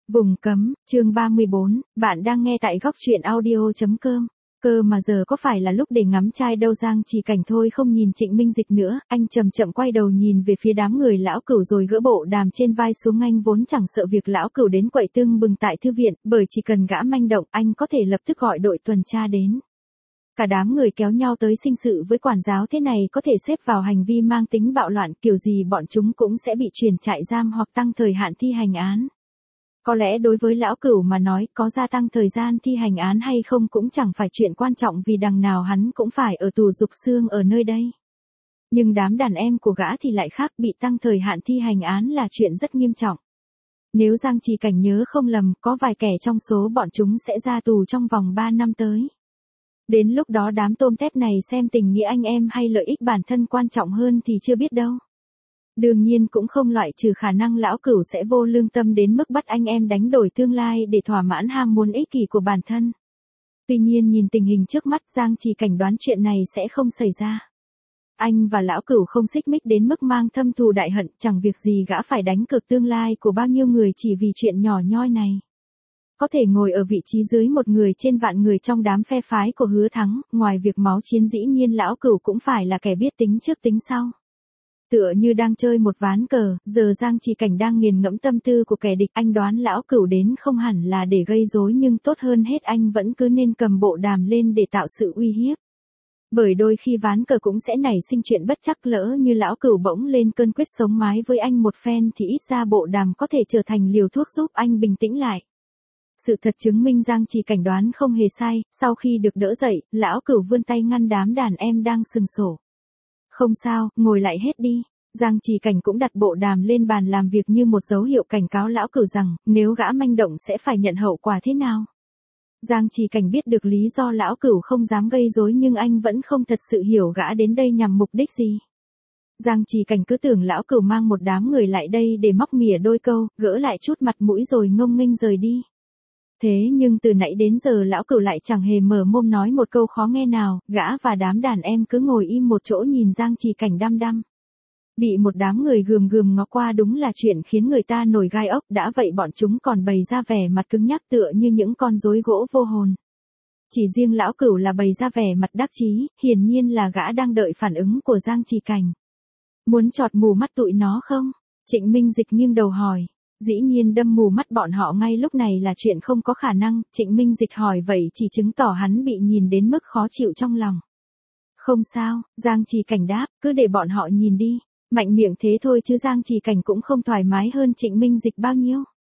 Vùng cấm, chương 34, bạn đang nghe tại góc truyện audio.com. Cơ mà giờ có phải là lúc để ngắm trai đâu. Giang Chỉ Cảnh thôi không nhìn Trịnh Minh Dịch nữa, anh chậm chậm quay đầu nhìn về phía đám người lão cửu rồi gỡ bộ đàm trên vai xuống. Anh vốn chẳng sợ việc lão cửu đến quậy tưng bừng tại thư viện, bởi chỉ cần gã manh động anh có thể lập tức gọi đội tuần tra đến. Cả đám người kéo nhau tới sinh sự với quản giáo thế này có thể xếp vào hành vi mang tính bạo loạn, kiểu gì bọn chúng cũng sẽ bị chuyển trại giam hoặc tăng thời hạn thi hành án. Có lẽ đối với lão cửu mà nói, có gia tăng thời gian thi hành án hay không cũng chẳng phải chuyện quan trọng, vì đằng nào hắn cũng phải ở tù Dục Xương ở nơi đây. Nhưng đám đàn em của gã thì lại khác, bị tăng thời hạn thi hành án là chuyện rất nghiêm trọng. Nếu Giang Chỉ Cảnh nhớ không lầm, có vài kẻ trong số bọn chúng sẽ ra tù trong vòng 3 năm tới. Đến lúc đó đám tôm tép này xem tình nghĩa anh em hay lợi ích bản thân quan trọng hơn thì chưa biết đâu. Đương nhiên cũng không loại trừ khả năng lão cửu sẽ vô lương tâm đến mức bắt anh em đánh đổi tương lai để thỏa mãn ham muốn ích kỷ của bản thân. Tuy nhiên nhìn tình hình trước mắt, Giang Chỉ Cảnh đoán chuyện này sẽ không xảy ra. Anh và lão cửu không xích mích đến mức mang thâm thù đại hận, chẳng việc gì gã phải đánh cược tương lai của bao nhiêu người chỉ vì chuyện nhỏ nhoi này. Có thể ngồi ở vị trí dưới một người trên vạn người trong đám phe phái của Hứa Thắng, ngoài việc máu chiến dĩ nhiên lão cửu cũng phải là kẻ biết tính trước tính sau. Tựa như đang chơi một ván cờ, giờ Giang Chỉ Cảnh đang nghiền ngẫm tâm tư của kẻ địch. Anh đoán lão cửu đến không hẳn là để gây rối, nhưng tốt hơn hết anh vẫn cứ nên cầm bộ đàm lên để tạo sự uy hiếp. Bởi đôi khi ván cờ cũng sẽ nảy sinh chuyện bất trắc, lỡ như lão cửu bỗng lên cơn quyết sống mái với anh một phen thì ít ra bộ đàm có thể trở thành liều thuốc giúp anh bình tĩnh lại. Sự thật chứng minh Giang Chỉ Cảnh đoán không hề sai, sau khi được đỡ dậy, lão cửu vươn tay ngăn đám đàn em đang sừng sổ. Không sao, ngồi lại hết đi. Giang Chỉ Cảnh cũng đặt bộ đàm lên bàn làm việc như một dấu hiệu cảnh cáo lão cửu rằng, nếu gã manh động sẽ phải nhận hậu quả thế nào. Giang Chỉ Cảnh biết được lý do lão cửu không dám gây rối, nhưng anh vẫn không thật sự hiểu gã đến đây nhằm mục đích gì. Giang Chỉ Cảnh cứ tưởng lão cửu mang một đám người lại đây để móc mỉa đôi câu, gỡ lại chút mặt mũi rồi ngông nghênh rời đi. Thế nhưng từ nãy đến giờ lão cửu lại chẳng hề mở mồm nói một câu khó nghe nào, gã và đám đàn em cứ ngồi im một chỗ nhìn Giang Chỉ Cảnh đăm đăm. Bị một đám người gườm gườm ngó qua đúng là chuyện khiến người ta nổi gai ốc, đã vậy bọn chúng còn bày ra vẻ mặt cứng nhắc tựa như những con rối gỗ vô hồn. Chỉ riêng lão cửu là bày ra vẻ mặt đắc chí, hiển nhiên là gã đang đợi phản ứng của Giang Chỉ Cảnh. Muốn chọt mù mắt tụi nó không? Trịnh Minh Dịch nghiêng đầu hỏi. Dĩ nhiên đâm mù mắt bọn họ ngay lúc này là chuyện không có khả năng. Trịnh Minh Dịch hỏi vậy chỉ chứng tỏ hắn bị nhìn đến mức khó chịu trong lòng. Không sao, Giang Chỉ Cảnh đáp, cứ để bọn họ nhìn đi. Mạnh miệng thế thôi chứ Giang Chỉ Cảnh cũng không thoải mái hơn Trịnh Minh Dịch bao nhiêu.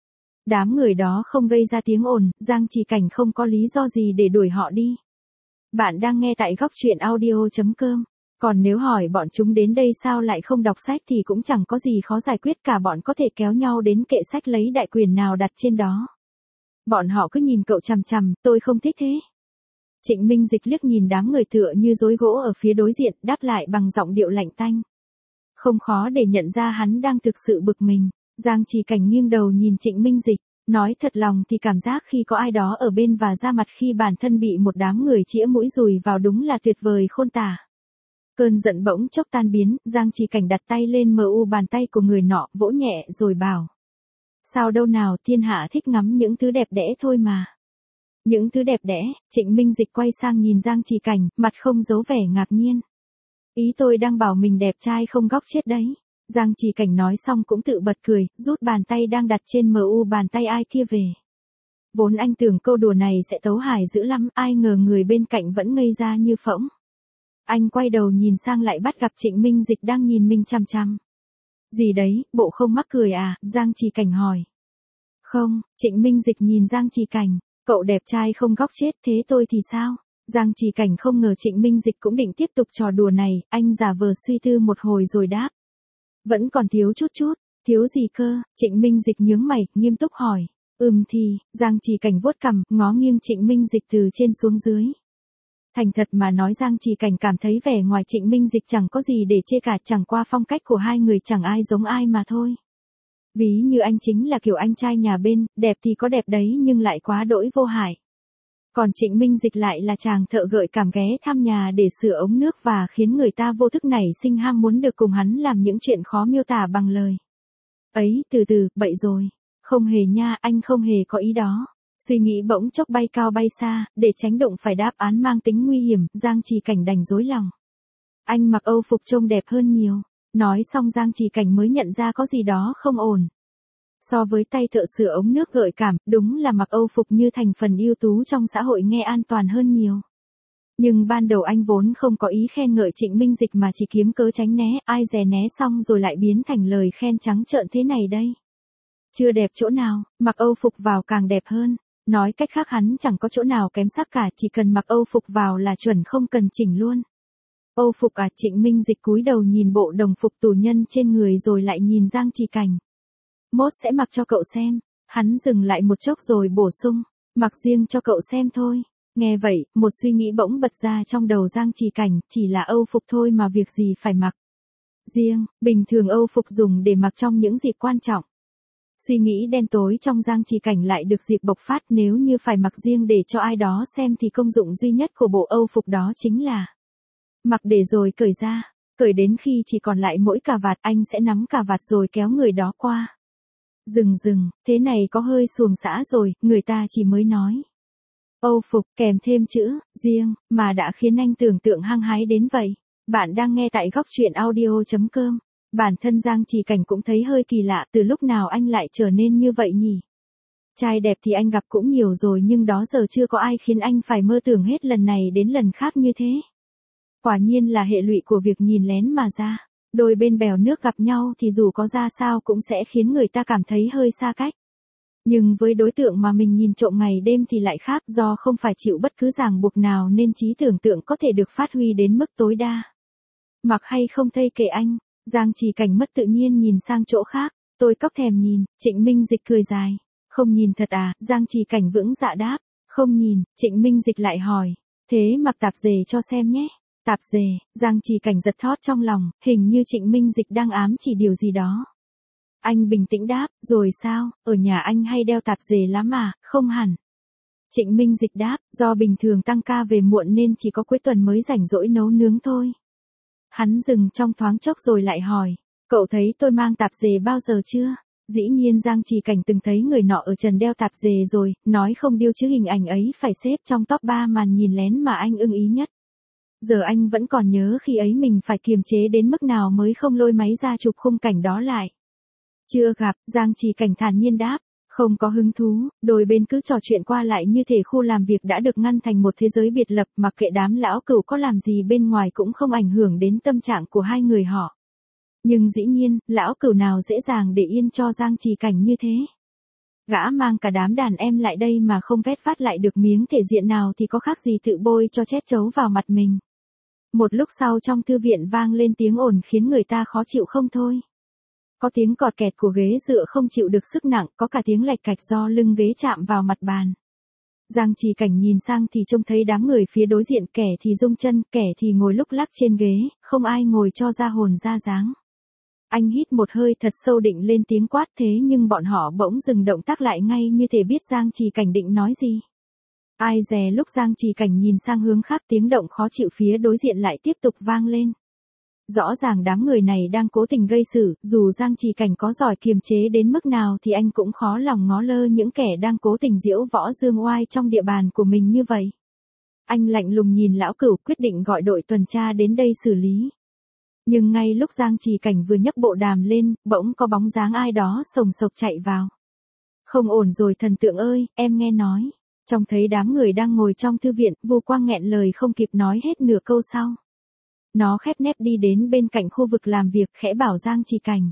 Đám người đó không gây ra tiếng ồn, Giang Chỉ Cảnh không có lý do gì để đuổi họ đi. Bạn đang nghe tại góc truyện audio.com. Còn nếu hỏi bọn chúng đến đây sao lại không đọc sách thì cũng chẳng có gì khó giải quyết cả, bọn có thể kéo nhau đến kệ sách lấy đại quyền nào đặt trên đó. Bọn họ cứ nhìn cậu chằm chằm, tôi không thích thế. Trịnh Minh Dịch liếc nhìn đám người tựa như rối gỗ ở phía đối diện, đáp lại bằng giọng điệu lạnh tanh. Không khó để nhận ra hắn đang thực sự bực mình. Giang Chỉ Cảnh nghiêng đầu nhìn Trịnh Minh Dịch, nói thật lòng thì cảm giác khi có ai đó ở bên và ra mặt khi bản thân bị một đám người chĩa mũi dùi vào đúng là tuyệt vời khôn tả. Cơn giận bỗng chốc tan biến, Giang Chỉ Cảnh đặt tay lên mu bàn tay của người nọ, vỗ nhẹ rồi bảo. Sao đâu nào, thiên hạ thích ngắm những thứ đẹp đẽ thôi mà. Những thứ đẹp đẽ? Trịnh Minh Dịch quay sang nhìn Giang Chỉ Cảnh, mặt không giấu vẻ ngạc nhiên. Ý tôi đang bảo mình đẹp trai không góc chết đấy. Giang Chỉ Cảnh nói xong cũng tự bật cười, rút bàn tay đang đặt trên mu bàn tay ai kia về. Vốn anh tưởng câu đùa này sẽ tấu hài dữ lắm, ai ngờ người bên cạnh vẫn ngây ra như phỗng. Anh quay đầu nhìn sang lại bắt gặp Trịnh Minh Dịch đang nhìn mình chằm chằm. Gì đấy, bộ không mắc cười à? Giang Chỉ Cảnh hỏi. Không, Trịnh Minh Dịch nhìn Giang Chỉ Cảnh, cậu đẹp trai không góc chết, thế tôi thì sao? Giang Chỉ Cảnh không ngờ Trịnh Minh Dịch cũng định tiếp tục trò đùa này, anh giả vờ suy tư một hồi rồi đáp. Vẫn còn thiếu chút, thiếu gì cơ? Trịnh Minh Dịch nhướng mày, nghiêm túc hỏi. Thì, Giang Chỉ Cảnh vuốt cằm, ngó nghiêng Trịnh Minh Dịch từ trên xuống dưới. Thành thật mà nói Giang Chỉ Cảnh cảm thấy vẻ ngoài Trịnh Minh Dịch chẳng có gì để chê cả, chẳng qua phong cách của hai người chẳng ai giống ai mà thôi. Ví như anh chính là kiểu anh trai nhà bên, đẹp thì có đẹp đấy nhưng lại quá đỗi vô hại. Còn Trịnh Minh Dịch lại là chàng thợ gợi cảm ghé thăm nhà để sửa ống nước và khiến người ta vô thức nảy sinh ham muốn được cùng hắn làm những chuyện khó miêu tả bằng lời. Ấy, từ từ, bậy rồi. Không hề nha, anh không hề có ý đó. Suy nghĩ bỗng chốc bay cao bay xa, để tránh đụng phải đáp án mang tính nguy hiểm, Giang Trì Cảnh đành rối lòng. Anh mặc Âu phục trông đẹp hơn nhiều. Nói xong Giang Trì Cảnh mới nhận ra có gì đó không ổn. So với tay thợ sửa ống nước gợi cảm, đúng là mặc Âu phục như thành phần ưu tú trong xã hội nghe an toàn hơn nhiều. Nhưng ban đầu anh vốn không có ý khen ngợi Trịnh Minh Dịch mà chỉ kiếm cớ tránh né, ai dè né xong rồi lại biến thành lời khen trắng trợn thế này đây. Chưa đẹp chỗ nào, mặc Âu phục vào càng đẹp hơn. Nói cách khác hắn chẳng có chỗ nào kém sắc cả, chỉ cần mặc Âu phục vào là chuẩn không cần chỉnh luôn. Âu phục à? Trịnh Minh Dịch cúi đầu nhìn bộ đồng phục tù nhân trên người rồi lại nhìn Giang Trì Cảnh. Mốt sẽ mặc cho cậu xem. Hắn dừng lại một chốc rồi bổ sung, mặc riêng cho cậu xem thôi. Nghe vậy, một suy nghĩ bỗng bật ra trong đầu Giang Trì Cảnh, chỉ là Âu phục thôi mà việc gì phải mặc riêng, bình thường Âu phục dùng để mặc trong những dịp quan trọng. Suy nghĩ đen tối trong Giang Trì Cảnh lại được dịp bộc phát, nếu như phải mặc riêng để cho ai đó xem thì công dụng duy nhất của bộ Âu phục đó chính là mặc để rồi cởi ra, cởi đến khi chỉ còn lại mỗi cà vạt, anh sẽ nắm cà vạt rồi kéo người đó qua. Dừng, thế này có hơi xuồng xã rồi, người ta chỉ mới nói Âu phục kèm thêm chữ riêng mà đã khiến anh tưởng tượng hăng hái đến vậy. Bạn đang nghe tại góc truyện audio.com. Bản thân Giang Trì Cảnh cũng thấy hơi kỳ lạ, từ lúc nào anh lại trở nên như vậy nhỉ? Trai đẹp thì anh gặp cũng nhiều rồi nhưng đó giờ chưa có ai khiến anh phải mơ tưởng hết lần này đến lần khác như thế. Quả nhiên là hệ lụy của việc nhìn lén mà ra. Đôi bên bèo nước gặp nhau thì dù có ra sao cũng sẽ khiến người ta cảm thấy hơi xa cách. Nhưng với đối tượng mà mình nhìn trộm ngày đêm thì lại khác, do không phải chịu bất cứ ràng buộc nào nên trí tưởng tượng có thể được phát huy đến mức tối đa. Mặc hay không thây kệ anh, Giang Trì Cảnh mất tự nhiên nhìn sang chỗ khác, tôi cóc thèm nhìn, Trịnh Minh Dịch cười dài. Không nhìn thật à? Giang Trì Cảnh vững dạ đáp. Không nhìn, Trịnh Minh Dịch lại hỏi. Thế mặc tạp dề cho xem nhé. Tạp dề, Giang Trì Cảnh giật thót trong lòng, hình như Trịnh Minh Dịch đang ám chỉ điều gì đó. Anh bình tĩnh đáp, rồi sao, ở nhà anh hay đeo tạp dề lắm mà, không hẳn. Trịnh Minh Dịch đáp, do bình thường tăng ca về muộn nên chỉ có cuối tuần mới rảnh rỗi nấu nướng thôi. Hắn dừng trong thoáng chốc rồi lại hỏi, cậu thấy tôi mang tạp dề bao giờ chưa? Dĩ nhiên Giang Trì Cảnh từng thấy người nọ ở trần đeo tạp dề rồi, nói không điêu chứ hình ảnh ấy phải xếp trong top 3 màn nhìn lén mà anh ưng ý nhất. Giờ anh vẫn còn nhớ khi ấy mình phải kiềm chế đến mức nào mới không lôi máy ra chụp khung cảnh đó lại. Chưa gặp, Giang Trì Cảnh thản nhiên đáp, không có hứng thú, đôi bên cứ trò chuyện qua lại như thể khu làm việc đã được ngăn thành một thế giới biệt lập, mặc kệ đám lão cửu có làm gì bên ngoài cũng không ảnh hưởng đến tâm trạng của hai người họ. Nhưng dĩ nhiên, lão cửu nào dễ dàng để yên cho Giang Trì Cảnh như thế. Gã mang cả đám đàn em lại đây mà không vét phát lại được miếng thể diện nào thì có khác gì tự bôi cho chét chấu vào mặt mình. Một lúc sau trong thư viện vang lên tiếng ồn khiến người ta khó chịu không thôi. Có tiếng cọt kẹt của ghế dựa không chịu được sức nặng, có cả tiếng lạch cạch do lưng ghế chạm vào mặt bàn. Giang Trì Cảnh nhìn sang thì trông thấy đám người phía đối diện, kẻ thì rung chân, kẻ thì ngồi lúc lắc trên ghế, không ai ngồi cho ra hồn ra dáng. Anh hít một hơi thật sâu định lên tiếng quát, thế nhưng bọn họ bỗng dừng động tác lại ngay như thể biết Giang Trì Cảnh định nói gì. Ai dè lúc Giang Trì Cảnh nhìn sang hướng khác, tiếng động khó chịu phía đối diện lại tiếp tục vang lên. Rõ ràng đám người này đang cố tình gây sự, dù Giang Trì Cảnh có giỏi kiềm chế đến mức nào thì anh cũng khó lòng ngó lơ những kẻ đang cố tình diễu võ dương oai trong địa bàn của mình như vậy. Anh lạnh lùng nhìn lão cửu, quyết định gọi đội tuần tra đến đây xử lý. Nhưng ngay lúc Giang Trì Cảnh vừa nhấc bộ đàm lên, bỗng có bóng dáng ai đó sồng sộc chạy vào. Không ổn rồi thần tượng ơi, em nghe nói. Trông thấy đám người đang ngồi trong thư viện, Vu Quang nghẹn lời không kịp nói hết nửa câu sau. Nó khép nép đi đến bên cạnh khu vực làm việc, khẽ bảo Giang Trì Cảnh.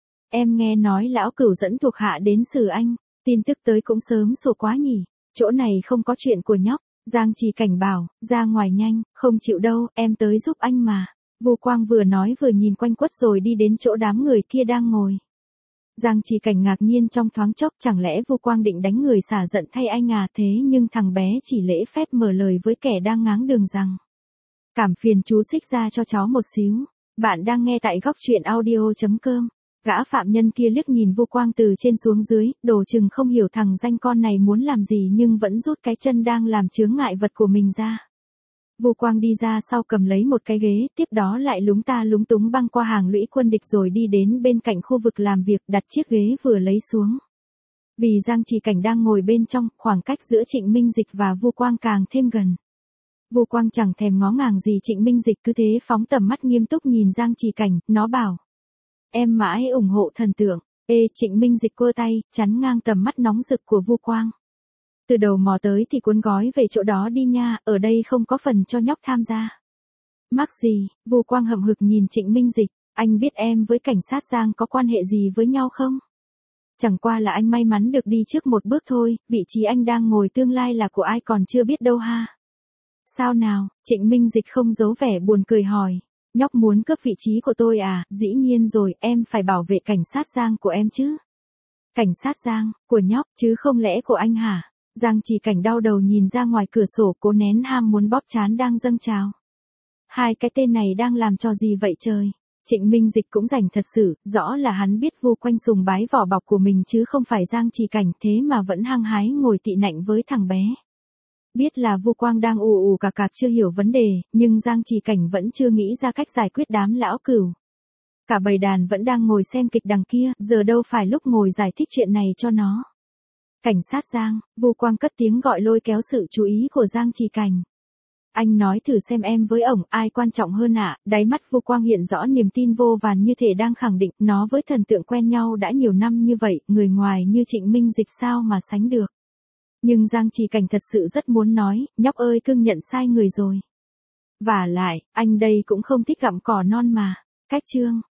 Em nghe nói lão cửu dẫn thuộc hạ đến xử anh, tin tức tới cũng sớm sổ quá nhỉ, chỗ này không có chuyện của nhóc. Giang Trì Cảnh bảo, ra ngoài nhanh, không chịu đâu, em tới giúp anh mà. Vu Quang vừa nói vừa nhìn quanh quất rồi đi đến chỗ đám người kia đang ngồi. Giang Trì Cảnh ngạc nhiên trong thoáng chốc, chẳng lẽ Vu Quang định đánh người xả giận thay anh à? Thế nhưng thằng bé chỉ lễ phép mở lời với kẻ đang ngáng đường rằng. Cảm phiền chú xích ra cho cháu một xíu. Bạn đang nghe tại góc truyện audio.com. Gã phạm nhân kia liếc nhìn Vu Quang từ trên xuống dưới, đồ chừng không hiểu thằng danh con này muốn làm gì nhưng vẫn rút cái chân đang làm chướng ngại vật của mình ra. Vu Quang đi ra sau cầm lấy một cái ghế, tiếp đó lại lúng ta lúng túng băng qua hàng lũy quân địch rồi đi đến bên cạnh khu vực làm việc, đặt chiếc ghế vừa lấy xuống. Vì Giang Chỉ Cảnh đang ngồi bên trong, khoảng cách giữa Trịnh Minh Dịch và Vu Quang càng thêm gần. Vu Quang chẳng thèm ngó ngàng gì Trịnh Minh Dịch, cứ thế phóng tầm mắt nghiêm túc nhìn Giang Chỉ Cảnh, nó bảo. Em mãi ủng hộ thần tượng. Trịnh Minh Dịch cua tay, chắn ngang tầm mắt nóng rực của Vu Quang. Từ đầu mò tới thì cuốn gói về chỗ đó đi nha, ở đây không có phần cho nhóc tham gia. Mắc gì? Vu Quang hậm hực nhìn Trịnh Minh Dịch, anh biết em với cảnh sát Giang có quan hệ gì với nhau không? Chẳng qua là anh may mắn được đi trước một bước thôi, vị trí anh đang ngồi tương lai là của ai còn chưa biết đâu ha. Sao nào? Trịnh Minh Dịch không giấu vẻ buồn cười hỏi. Nhóc muốn cướp vị trí của tôi à? Dĩ nhiên rồi, em phải bảo vệ cảnh sát Giang của em chứ. Cảnh sát Giang, của nhóc, chứ không lẽ của anh hả? Giang Chỉ Cảnh đau đầu nhìn ra ngoài cửa sổ, cố nén ham muốn bóp trán đang dâng trào. Hai cái tên này đang làm trò gì vậy trời? Trịnh Minh Dịch cũng rảnh thật sự, rõ là hắn biết Vu Quanh sùng bái vỏ bọc của mình chứ không phải Giang Chỉ Cảnh, thế mà vẫn hăng hái ngồi tị nạnh với thằng bé. Biết là Vu Quang đang ù cạc chưa hiểu vấn đề, nhưng Giang Chỉ Cảnh vẫn chưa nghĩ ra cách giải quyết đám lão cửu. Cả bầy đàn vẫn đang ngồi xem kịch đằng kia, giờ đâu phải lúc ngồi giải thích chuyện này cho nó. Cảnh sát Giang, Vu Quang cất tiếng gọi lôi kéo sự chú ý của Giang Chỉ Cảnh. Anh nói thử xem em với ổng ai quan trọng hơn ạ? Đáy mắt Vu Quang hiện rõ niềm tin vô vàn như thể đang khẳng định nó với thần tượng quen nhau đã nhiều năm như vậy, người ngoài như Trịnh Minh Dịch sao mà sánh được. Nhưng Giang Chỉ Cảnh thật sự rất muốn nói, nhóc ơi cưng nhận sai người rồi. Vả lại, anh đây cũng không thích gặm cỏ non mà. Cách chương.